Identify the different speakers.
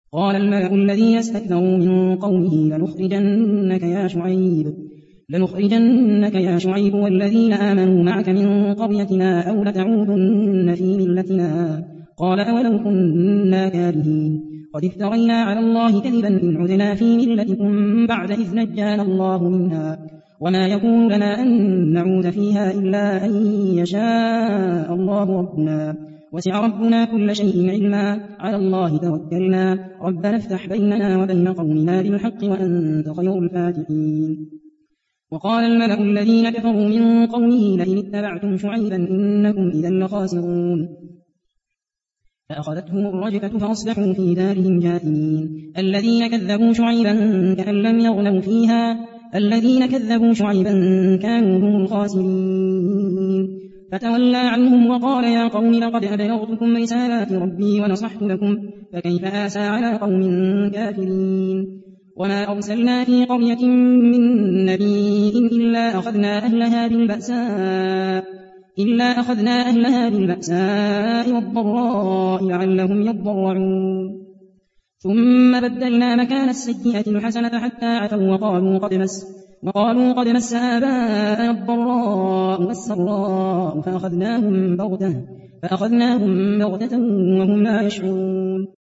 Speaker 1: قال الملأ الذين استكبروا من قومه لنخرجنك يا شعيب والذين آمنوا معك من قريتنا أو لتعودن في ملتنا. قال أولو كنا كارهين قد افترينا على الله كذبا إن عدنا في ملتكم بعد إذ نجانا الله منها وما يكون لنا أن نعود فيها إلا أن يشاء الله ربنا وسع ربنا كل شيء علما على الله توكلنا ربنا افتح بيننا وبين قومنا بالحق وأنت خير الفاتحين. وقال الملأ الذين كفروا من قومه لئن اتبعتم شعيبا إنكم إذا لخاسرون. فأخذتهم الرجفة فأصبحوا في دارهم جاثمين. الذين كذبوا شعيبا كأن لم يغنوا فيها الذين كذبوا شعيبا كانوا هم الخاسرين. فتولى عنهم وقال يا قوم لقد أبلغتكم رسالات ربي ونصحت لكم فكيف آسى على قوم كافرين. وما أرسلنا في قرية من نبي إلا أخذنا أهلها بالبأساء والضراء لعلهم يضرعون. ثم بدلنا مكان السيئة الحسنة حتى عفوا وقالوا قد مس آباءنا الضراء والسراء فأخذناهم بغتة وهم لا يشعرون.